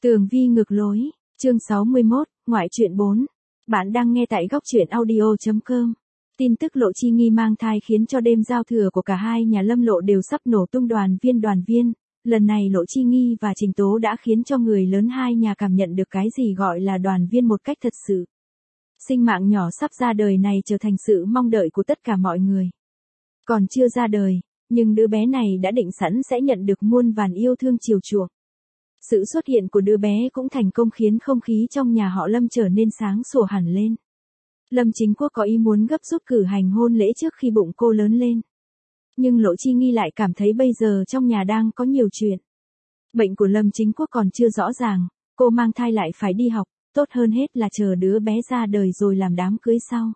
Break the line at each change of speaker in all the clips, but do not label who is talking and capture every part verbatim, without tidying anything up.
Tường vi ngược lối, chương sáu mươi mốt, ngoại truyện bốn. Bạn đang nghe tại góc truyện audio chấm com. Tin tức Lộ Chi Nghi mang thai khiến cho đêm giao thừa của cả hai nhà Lâm Lộ đều sắp nổ tung đoàn viên đoàn viên. Lần này Lộ Chi Nghi và Trình Tố đã khiến cho người lớn hai nhà cảm nhận được cái gì gọi là đoàn viên một cách thật sự. Sinh mạng nhỏ sắp ra đời này trở thành sự mong đợi của tất cả mọi người. Còn chưa ra đời, nhưng đứa bé này đã định sẵn sẽ nhận được muôn vàn yêu thương chiều chuộng. Sự xuất hiện của đứa bé cũng thành công khiến không khí trong nhà họ Lâm trở nên sáng sủa hẳn lên. Lâm Chính Quốc có ý muốn gấp rút cử hành hôn lễ trước khi bụng cô lớn lên. Nhưng Lộ Chi Nghi lại cảm thấy bây giờ trong nhà đang có nhiều chuyện. Bệnh của Lâm Chính Quốc còn chưa rõ ràng, cô mang thai lại phải đi học, tốt hơn hết là chờ đứa bé ra đời rồi làm đám cưới sau.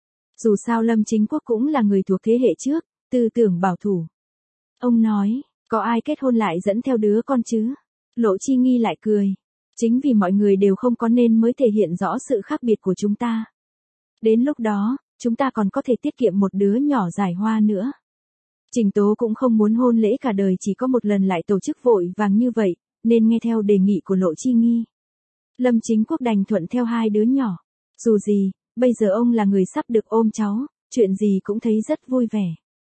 Dù sao Lâm Chính Quốc cũng là người thuộc thế hệ trước, tư tưởng bảo thủ. Ông nói, có ai kết hôn lại dẫn theo đứa con chứ? Lộ Chi Nghi lại cười. Chính vì mọi người đều không có nên mới thể hiện rõ sự khác biệt của chúng ta. Đến lúc đó, chúng ta còn có thể tiết kiệm một đứa nhỏ giải hoa nữa. Trình Tố cũng không muốn hôn lễ cả đời chỉ có một lần lại tổ chức vội vàng như vậy, nên nghe theo đề nghị của Lộ Chi Nghi. Lâm Chính Quốc đành thuận theo hai đứa nhỏ. Dù gì, bây giờ ông là người sắp được ôm cháu, chuyện gì cũng thấy rất vui vẻ.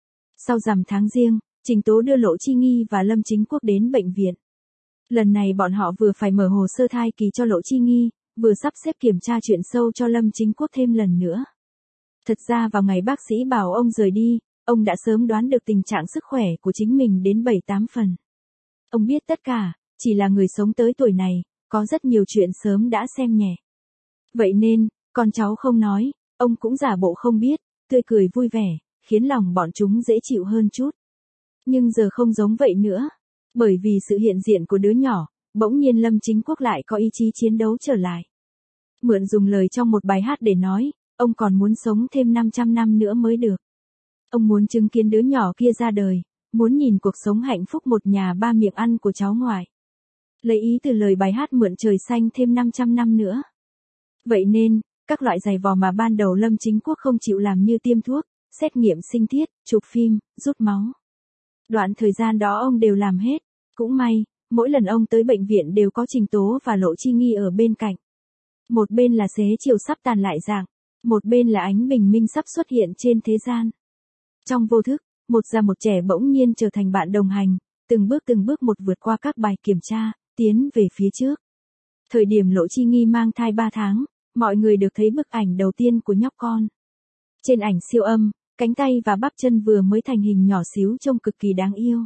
Sau rằm tháng Giêng, Trình Tố đưa Lộ Chi Nghi và Lâm Chính Quốc đến bệnh viện. Lần này bọn họ vừa phải mở hồ sơ thai kỳ cho Lộ Chi Nghi, vừa sắp xếp kiểm tra chuyện sâu cho Lâm Chính Quốc thêm lần nữa. Thật ra vào ngày bác sĩ bảo ông rời đi, ông đã sớm đoán được tình trạng sức khỏe của chính mình đến bảy tám phần. Ông biết tất cả, chỉ là người sống tới tuổi này, có rất nhiều chuyện sớm đã xem nhẹ. Vậy nên, con cháu không nói, ông cũng giả bộ không biết, tươi cười vui vẻ, khiến lòng bọn chúng dễ chịu hơn chút. Nhưng giờ không giống vậy nữa. Bởi vì sự hiện diện của đứa nhỏ, bỗng nhiên Lâm Chính Quốc lại có ý chí chiến đấu trở lại. Mượn dùng lời trong một bài hát để nói, ông còn muốn sống thêm năm trăm năm nữa mới được. Ông muốn chứng kiến đứa nhỏ kia ra đời, muốn nhìn cuộc sống hạnh phúc một nhà ba miệng ăn của cháu ngoại. Lấy ý từ lời bài hát mượn trời xanh thêm năm trăm năm nữa. Vậy nên, các loại giày vò mà ban đầu Lâm Chính Quốc không chịu làm như tiêm thuốc, xét nghiệm sinh thiết, chụp phim, rút máu. Đoạn thời gian đó ông đều làm hết. Cũng may, mỗi lần ông tới bệnh viện đều có Trình Tố và Lộ Chi Nghi ở bên cạnh. Một bên là xế chiều sắp tàn lại dạng, một bên là ánh bình minh sắp xuất hiện trên thế gian. Trong vô thức, một già một trẻ bỗng nhiên trở thành bạn đồng hành, từng bước từng bước một vượt qua các bài kiểm tra, tiến về phía trước. Thời điểm Lộ Chi Nghi mang thai ba tháng, mọi người được thấy bức ảnh đầu tiên của nhóc con. Trên ảnh siêu âm, cánh tay và bắp chân vừa mới thành hình nhỏ xíu trông cực kỳ đáng yêu.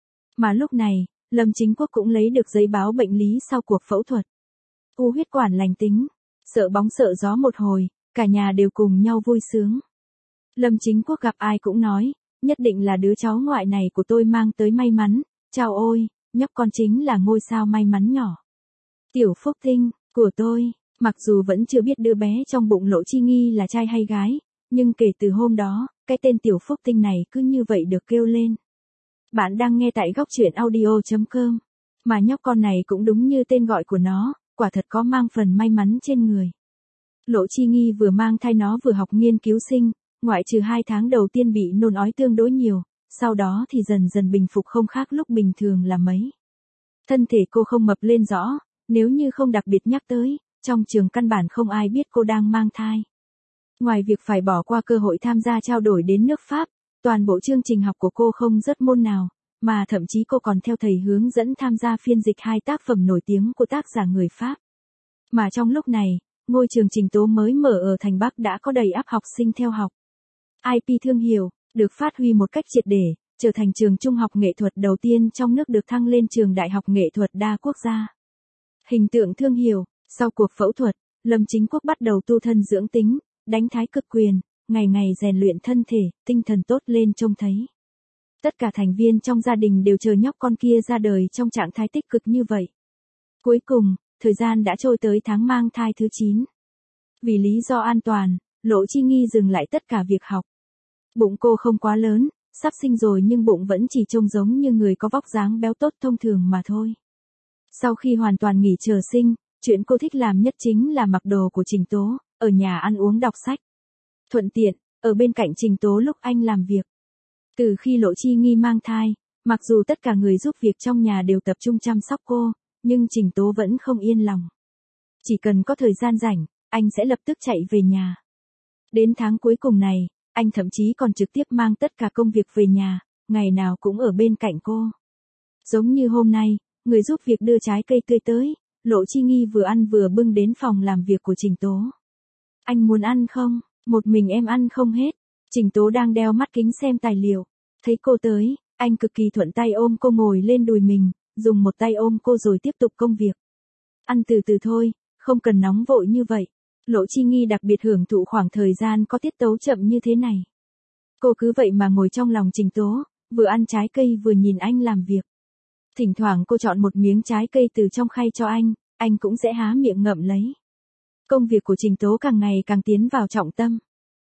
Mà lúc này, Lâm Chính Quốc cũng lấy được giấy báo bệnh lý sau cuộc phẫu thuật. U huyết quản lành tính, sợ bóng sợ gió một hồi, cả nhà đều cùng nhau vui sướng. Lâm Chính Quốc gặp ai cũng nói, nhất định là đứa cháu ngoại này của tôi mang tới may mắn, chào ôi, nhóc con chính là ngôi sao may mắn nhỏ. Tiểu phúc tinh, của tôi, mặc dù vẫn chưa biết đứa bé trong bụng Lộ Chi Nghi là trai hay gái, nhưng kể từ hôm đó, cái tên Tiểu Phúc Tinh này cứ như vậy được kêu lên. Bạn đang nghe tại góc truyện audio chấm com. Mà nhóc con này cũng đúng như tên gọi của nó, quả thật có mang phần may mắn trên người. Lộ Chi Nghi vừa mang thai nó vừa học nghiên cứu sinh, ngoại trừ hai tháng đầu tiên bị nôn ói tương đối nhiều, sau đó thì dần dần bình phục không khác lúc bình thường là mấy. Thân thể cô không mập lên rõ, nếu như không đặc biệt nhắc tới, trong trường căn bản không ai biết cô đang mang thai. Ngoài việc phải bỏ qua cơ hội tham gia trao đổi đến nước Pháp, toàn bộ chương trình học của cô không rớt môn nào, mà thậm chí cô còn theo thầy hướng dẫn tham gia phiên dịch hai tác phẩm nổi tiếng của tác giả người Pháp. Mà trong lúc này, ngôi trường Trình Tố mới mở ở thành Bắc đã có đầy ắp học sinh theo học. i pê thương hiệu, được phát huy một cách triệt để, trở thành trường trung học nghệ thuật đầu tiên trong nước được thăng lên trường đại học nghệ thuật đa quốc gia. Hình tượng thương hiệu, sau cuộc phẫu thuật, Lâm Chính Quốc bắt đầu tu thân dưỡng tính, đánh thái cực quyền, ngày ngày rèn luyện thân thể, tinh thần tốt lên trông thấy. Tất cả thành viên trong gia đình đều chờ nhóc con kia ra đời trong trạng thái tích cực như vậy. Cuối cùng, thời gian đã trôi tới tháng mang thai thứ chín. Vì lý do an toàn, Lộ Chi Nghi dừng lại tất cả việc học. Bụng cô không quá lớn, sắp sinh rồi nhưng bụng vẫn chỉ trông giống như người có vóc dáng béo tốt thông thường mà thôi. Sau khi hoàn toàn nghỉ chờ sinh, chuyện cô thích làm nhất chính là mặc đồ của Trình Tố, ở nhà ăn uống đọc sách. Thuận tiện, ở bên cạnh Trình Tố lúc anh làm việc. Từ khi Lộ Chi Nghi mang thai, mặc dù tất cả người giúp việc trong nhà đều tập trung chăm sóc cô, Nhưng Trình Tố vẫn không yên lòng. Chỉ cần có thời gian rảnh, anh sẽ lập tức chạy về nhà. Đến tháng cuối cùng này, anh thậm chí còn trực tiếp mang tất cả công việc về nhà, ngày nào cũng ở bên cạnh cô. Giống như hôm nay, người giúp việc đưa trái cây tươi tới, Lộ Chi Nghi vừa ăn vừa bưng đến phòng làm việc của Trình Tố. Anh muốn ăn không? Một mình em ăn không hết. Trình Tố đang đeo mắt kính xem tài liệu. Thấy cô tới, anh cực kỳ thuận tay ôm cô ngồi lên đùi mình, dùng một tay ôm cô rồi tiếp tục công việc. Ăn từ từ thôi, không cần nóng vội như vậy. Lộ Chi Nghi đặc biệt hưởng thụ khoảng thời gian có tiết tấu chậm như thế này. Cô cứ vậy mà ngồi trong lòng Trình Tố, vừa ăn trái cây vừa nhìn anh làm việc. Thỉnh thoảng cô chọn một miếng trái cây từ trong khay cho anh, anh cũng sẽ há miệng ngậm lấy. Công việc của Trình Tố càng ngày càng tiến vào trọng tâm.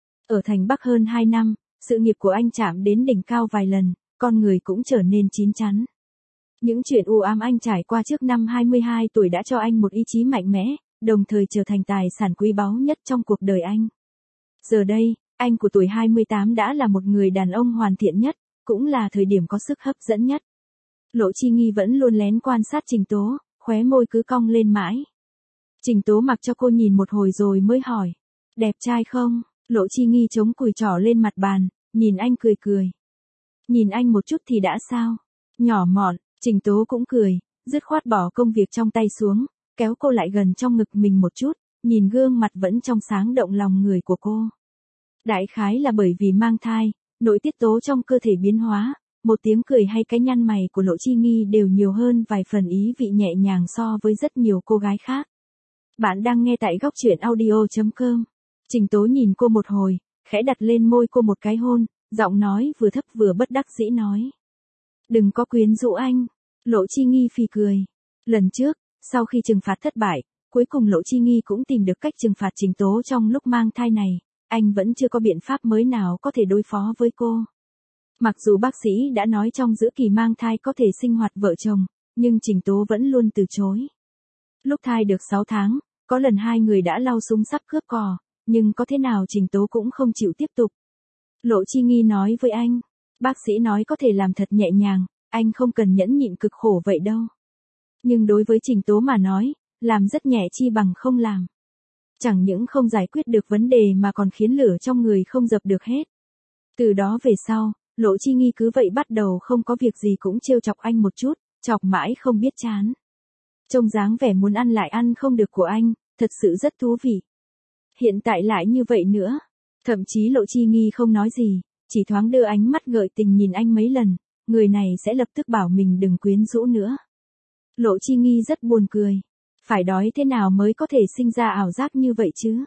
Ở thành Bắc hơn hai năm, sự nghiệp của anh chạm đến đỉnh cao vài lần, con người cũng trở nên chín chắn. Những chuyện u ám anh trải qua trước năm hai mươi hai tuổi đã cho anh một ý chí mạnh mẽ, đồng thời trở thành tài sản quý báu nhất trong cuộc đời anh. Giờ đây, anh của tuổi hai mươi tám đã là một người đàn ông hoàn thiện nhất, cũng là thời điểm có sức hấp dẫn nhất. Lộ Chi Nghi vẫn luôn lén quan sát Trình Tố, khóe môi cứ cong lên mãi. Trình Tố mặc cho cô nhìn một hồi rồi mới hỏi, đẹp trai không? Lộ Chi Nghi chống cùi trỏ lên mặt bàn, nhìn anh cười cười. Nhìn anh một chút thì đã sao? Nhỏ mọn. Trình Tố cũng cười, dứt khoát bỏ công việc trong tay xuống, kéo cô lại gần trong ngực mình một chút, nhìn gương mặt vẫn trong sáng động lòng người của cô. Đại khái là bởi vì mang thai, nội tiết tố trong cơ thể biến hóa, một tiếng cười hay cái nhăn mày của Lộ Chi Nghi đều nhiều hơn vài phần ý vị nhẹ nhàng so với rất nhiều cô gái khác. Bạn đang nghe tại góc truyện audio chấm com. Trình Tố nhìn cô một hồi, khẽ đặt lên môi cô một cái hôn, giọng nói vừa thấp vừa bất đắc dĩ nói. Đừng có quyến rũ anh. Lộ Chi Nghi phì cười. Lần trước, sau khi trừng phạt thất bại, cuối cùng Lộ Chi Nghi cũng tìm được cách trừng phạt Trình Tố trong lúc mang thai này. Anh vẫn chưa có biện pháp mới nào có thể đối phó với cô. Mặc dù bác sĩ đã nói trong giữa kỳ mang thai có thể sinh hoạt vợ chồng, nhưng Trình Tố vẫn luôn từ chối. Lúc thai được sáu tháng, có lần hai người đã lau súng sắp cướp cò, nhưng có thế nào Trình Tố cũng không chịu tiếp tục. Lộ Chi Nghi nói với anh, bác sĩ nói có thể làm thật nhẹ nhàng, anh không cần nhẫn nhịn cực khổ vậy đâu. Nhưng đối với Trình Tố mà nói, làm rất nhẹ chi bằng không làm. Chẳng những không giải quyết được vấn đề mà còn khiến lửa trong người không dập được hết. Từ đó về sau, Lộ Chi Nghi cứ vậy bắt đầu không có việc gì cũng trêu chọc anh một chút, chọc mãi không biết chán. Trông dáng vẻ muốn ăn lại ăn không được của anh, thật sự rất thú vị. Hiện tại lại như vậy nữa. Thậm chí Lộ Chi Nghi không nói gì, chỉ thoáng đưa ánh mắt gợi tình nhìn anh mấy lần, người này sẽ lập tức bảo mình đừng quyến rũ nữa. Lộ Chi Nghi rất buồn cười. Phải đói thế nào mới có thể sinh ra ảo giác như vậy chứ?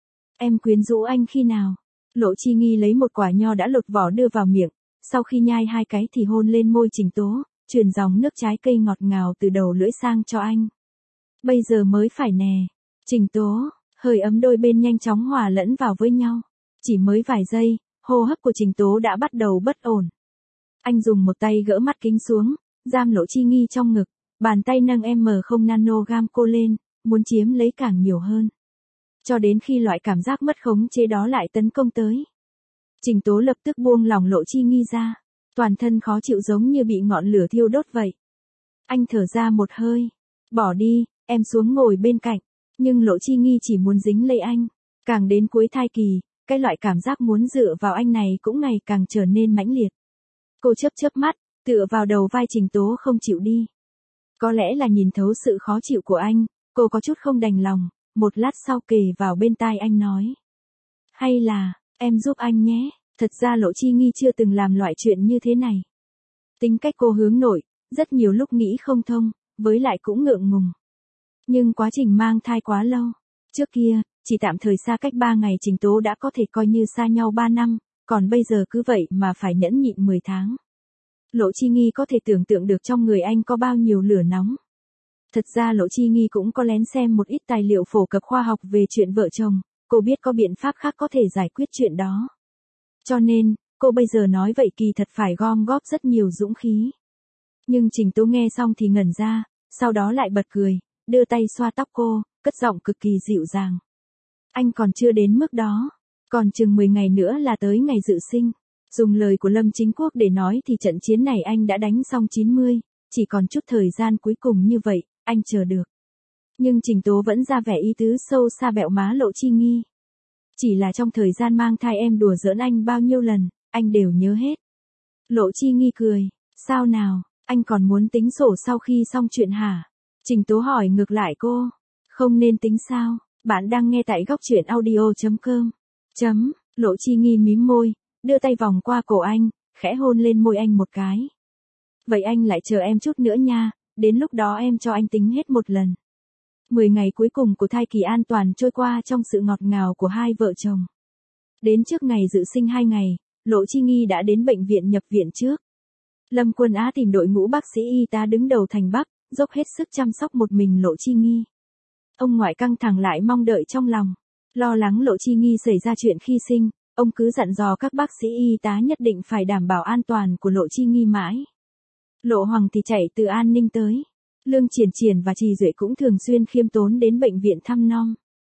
Em quyến rũ anh khi nào? Lộ Chi Nghi lấy một quả nho đã lột vỏ đưa vào miệng, sau khi nhai hai cái thì hôn lên môi Trình Tố, truyền dòng nước trái cây ngọt ngào từ đầu lưỡi sang cho anh. Bây giờ mới phải nè. Trình Tố, hơi ấm đôi bên nhanh chóng hòa lẫn vào với nhau. Chỉ mới vài giây, hô hấp của Trình Tố đã bắt đầu bất ổn. Anh dùng một tay gỡ mắt kính xuống, giam Lộ Chi Nghi trong ngực, bàn tay nâng em không nanogam cô lên, muốn chiếm lấy càng nhiều hơn. Cho đến khi loại cảm giác mất khống chế đó lại tấn công tới. Trình Tố lập tức buông lỏng Lộ Chi Nghi ra, toàn thân khó chịu giống như bị ngọn lửa thiêu đốt vậy. Anh thở ra một hơi, bỏ đi, em xuống ngồi bên cạnh, nhưng Lộ Chi Nghi chỉ muốn dính lấy anh. Càng đến cuối thai kỳ, cái loại cảm giác muốn dựa vào anh này cũng ngày càng trở nên mãnh liệt. Cô chớp chớp mắt, tựa vào đầu vai Trình Tố không chịu đi. Có lẽ là nhìn thấu sự khó chịu của anh, cô có chút không đành lòng, một lát sau kề vào bên tai anh nói. Hay là, em giúp anh nhé, thật ra Lộ Chi Nghi chưa từng làm loại chuyện như thế này. Tính cách cô hướng nội, rất nhiều lúc nghĩ không thông, với lại cũng ngượng ngùng. Nhưng quá trình mang thai quá lâu, trước kia, chỉ tạm thời xa cách ba ngày Trình Tố đã có thể coi như xa nhau ba năm, còn bây giờ cứ vậy mà phải nhẫn nhịn mười tháng. Lộ Chi Nghi có thể tưởng tượng được trong người anh có bao nhiêu lửa nóng. Thật ra Lộ Chi Nghi cũng có lén xem một ít tài liệu phổ cập khoa học về chuyện vợ chồng, cô biết có biện pháp khác có thể giải quyết chuyện đó. Cho nên, cô bây giờ nói vậy kỳ thật phải gom góp rất nhiều dũng khí. Nhưng Trình Tố nghe xong thì ngẩn ra, sau đó lại bật cười, đưa tay xoa tóc cô, cất giọng cực kỳ dịu dàng. Anh còn chưa đến mức đó, còn chừng mười ngày nữa là tới ngày dự sinh. Dùng lời của Lâm Chính Quốc để nói thì trận chiến này anh đã đánh xong chín mươi, chỉ còn chút thời gian cuối cùng như vậy, anh chờ được. Nhưng Trình Tố vẫn ra vẻ ý tứ sâu xa bẹo má Lộ Chi Nghi. Chỉ là trong thời gian mang thai em đùa giỡn anh bao nhiêu lần, anh đều nhớ hết. Lộ Chi Nghi cười, sao nào, anh còn muốn tính sổ sau khi xong chuyện hả? Trình Tố hỏi ngược lại cô, không nên tính sao, bạn đang nghe tại góc truyện audio.com. Chấm, Lộ Chi Nghi mím môi, đưa tay vòng qua cổ anh, khẽ hôn lên môi anh một cái. Vậy anh lại chờ em chút nữa nha, đến lúc đó em cho anh tính hết một lần. Mười ngày cuối cùng của thai kỳ an toàn trôi qua trong sự ngọt ngào của hai vợ chồng. Đến trước ngày dự sinh hai ngày, Lộ Chi Nghi đã đến bệnh viện nhập viện trước. Lâm Quân Á tìm đội ngũ bác sĩ y tá đứng đầu thành Bắc, dốc hết sức chăm sóc một mình Lộ Chi Nghi. Ông ngoại căng thẳng lại mong đợi trong lòng. Lo lắng Lộ Chi Nghi xảy ra chuyện khi sinh, ông cứ dặn dò các bác sĩ y tá nhất định phải đảm bảo an toàn của Lộ Chi Nghi mãi. Lộ Hoàng thì chạy từ An Ninh tới. Lương Triển Triển và Trì Duệ cũng thường xuyên khiêm tốn đến bệnh viện thăm nom.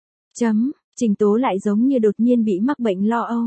Chấm, Trình Tố lại giống như đột nhiên bị mắc bệnh lo âu.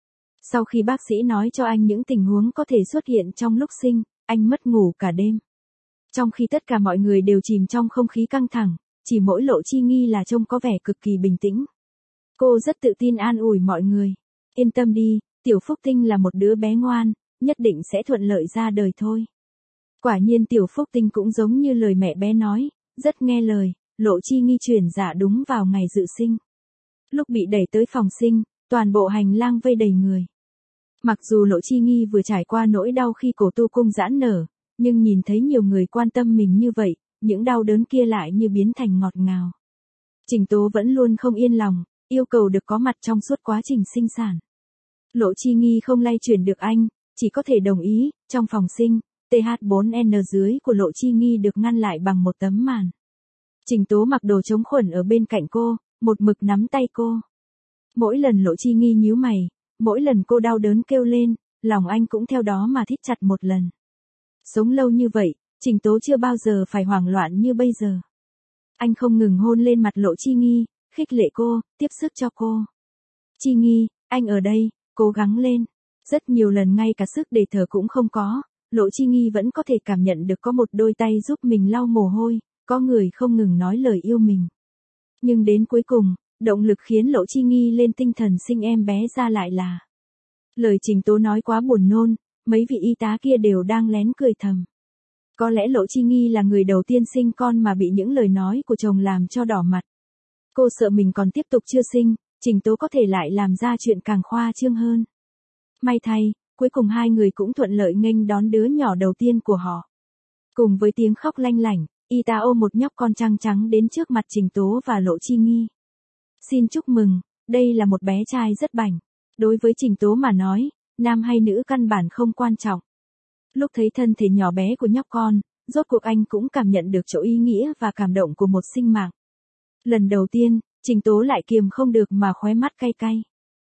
Sau khi bác sĩ nói cho anh những tình huống có thể xuất hiện trong lúc sinh, anh mất ngủ cả đêm. Trong khi tất cả mọi người đều chìm trong không khí căng thẳng, chỉ mỗi Lộ Chi Nghi là trông có vẻ cực kỳ bình tĩnh. Cô rất tự tin an ủi mọi người. Yên tâm đi, Tiểu Phúc Tinh là một đứa bé ngoan, nhất định sẽ thuận lợi ra đời thôi. Quả nhiên Tiểu Phúc Tinh cũng giống như lời mẹ bé nói, rất nghe lời, Lộ Chi Nghi chuyển dạ đúng vào ngày dự sinh. Lúc bị đẩy tới phòng sinh, toàn bộ hành lang vây đầy người. Mặc dù Lộ Chi Nghi vừa trải qua nỗi đau khi cổ tu cung giãn nở, nhưng nhìn thấy nhiều người quan tâm mình như vậy, những đau đớn kia lại như biến thành ngọt ngào. Trình Tố vẫn luôn không yên lòng, yêu cầu được có mặt trong suốt quá trình sinh sản. Lộ Chi Nghi không lay chuyển được anh, chỉ có thể đồng ý. Trong phòng sinh, T H bốn N dưới của Lộ Chi Nghi được ngăn lại bằng một tấm màn. Trình Tố mặc đồ chống khuẩn ở bên cạnh cô, một mực nắm tay cô. Mỗi lần Lộ Chi Nghi nhíu mày, mỗi lần cô đau đớn kêu lên, lòng anh cũng theo đó mà thít chặt một lần. Sống lâu như vậy, Trình Tố chưa bao giờ phải hoảng loạn như bây giờ. Anh không ngừng hôn lên mặt Lộ Chi Nghi, khích lệ cô, tiếp sức cho cô. Chi Nghi, anh ở đây, cố gắng lên. Rất nhiều lần ngay cả sức để thở cũng không có, Lộ Chi Nghi vẫn có thể cảm nhận được có một đôi tay giúp mình lau mồ hôi, có người không ngừng nói lời yêu mình. Nhưng đến cuối cùng, động lực khiến Lộ Chi Nghi lên tinh thần sinh em bé ra lại là lời Trình Tố nói quá buồn nôn, mấy vị y tá kia đều đang lén cười thầm. Có lẽ Lộ Chi Nghi là người đầu tiên sinh con mà bị những lời nói của chồng làm cho đỏ mặt. Cô sợ mình còn tiếp tục chưa sinh, Trình Tố có thể lại làm ra chuyện càng khoa trương hơn. May thay, cuối cùng hai người cũng thuận lợi nghênh đón đứa nhỏ đầu tiên của họ. Cùng với tiếng khóc lanh lảnh, y tá ôm một nhóc con trăng trắng đến trước mặt Trình Tố và Lộ Chi Nghi. Xin chúc mừng, đây là một bé trai rất bảnh. Đối với Trình Tố mà nói, nam hay nữ căn bản không quan trọng. Lúc thấy thân thể nhỏ bé của nhóc con, rốt cuộc anh cũng cảm nhận được chỗ ý nghĩa và cảm động của một sinh mạng. Lần đầu tiên, Trình Tố lại kiềm không được mà khóe mắt cay cay.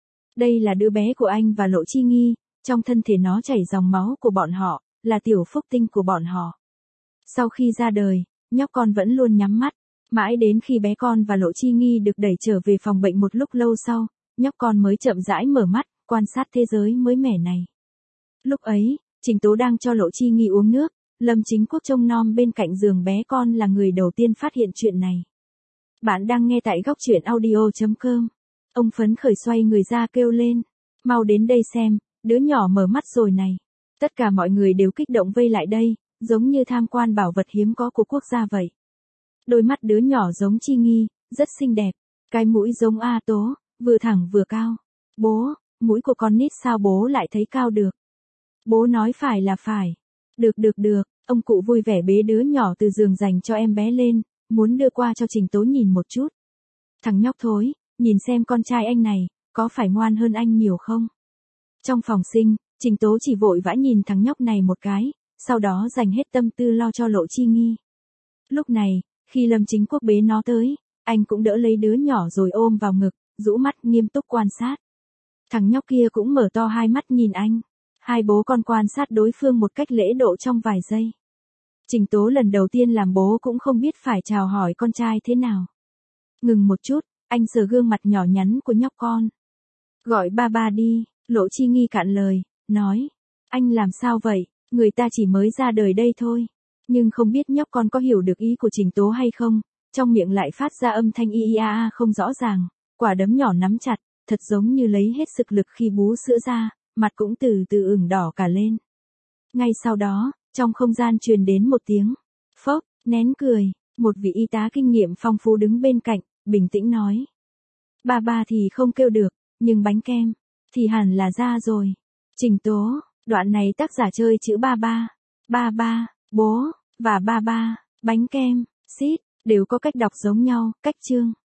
Đây là đứa bé của anh và Lộ Chi Nghi, trong thân thể nó chảy dòng máu của bọn họ, là Tiểu Phúc Tinh của bọn họ. Sau khi ra đời, nhóc con vẫn luôn nhắm mắt, mãi đến khi bé con và Lộ Chi Nghi được đẩy trở về phòng bệnh một lúc lâu sau, nhóc con mới chậm rãi mở mắt, quan sát thế giới mới mẻ này. Lúc ấy, Trình Tố đang cho Lộ Chi Nghi uống nước, Lâm Chính Quốc trông nom bên cạnh giường bé con là người đầu tiên phát hiện chuyện này. Bạn đang nghe tại góc truyện audio.com. Ông phấn khởi xoay người ra kêu lên, mau đến đây xem, đứa nhỏ mở mắt rồi này. Tất cả mọi người đều kích động vây lại đây, giống như tham quan bảo vật hiếm có của quốc gia vậy. Đôi mắt đứa nhỏ giống Chi Nghi, rất xinh đẹp, cái mũi giống A Tố, vừa thẳng vừa cao. Bố, mũi của con nít sao bố lại thấy cao được? Bố nói phải là phải. Được được được, ông cụ vui vẻ bế đứa nhỏ từ giường dành cho em bé lên, muốn đưa qua cho Trình Tố nhìn một chút. Thằng nhóc thối, nhìn xem con trai anh này, có phải ngoan hơn anh nhiều không? Trong phòng sinh, Trình Tố chỉ vội vã nhìn thằng nhóc này một cái, sau đó dành hết tâm tư lo cho Lộ Chi Nghi. Lúc này, khi Lâm Chính Quốc bế nó tới, anh cũng đỡ lấy đứa nhỏ rồi ôm vào ngực, rũ mắt nghiêm túc quan sát. Thằng nhóc kia cũng mở to hai mắt nhìn anh. Hai bố con quan sát đối phương một cách lễ độ trong vài giây. Trình Tố lần đầu tiên làm bố cũng không biết phải chào hỏi con trai thế nào. Ngừng một chút, anh sờ gương mặt nhỏ nhắn của nhóc con. Gọi ba ba đi, Lộ Chi Nghi cạn lời, nói. Anh làm sao vậy, người ta chỉ mới ra đời đây thôi. Nhưng không biết nhóc con có hiểu được ý của Trình Tố hay không, trong miệng lại phát ra âm thanh y i a a không rõ ràng, quả đấm nhỏ nắm chặt, thật giống như lấy hết sức lực khi bú sữa ra, mặt cũng từ từ ửng đỏ cả lên. Ngay sau đó, trong không gian truyền đến một tiếng phốc, nén cười, một vị y tá kinh nghiệm phong phú đứng bên cạnh, bình tĩnh nói. Ba ba thì không kêu được, nhưng bánh kem, thì hẳn là ra rồi. Trình Tố, đoạn này tác giả chơi chữ ba ba, ba ba, bố, và ba ba, bánh kem, xít, đều có cách đọc giống nhau, cách chương.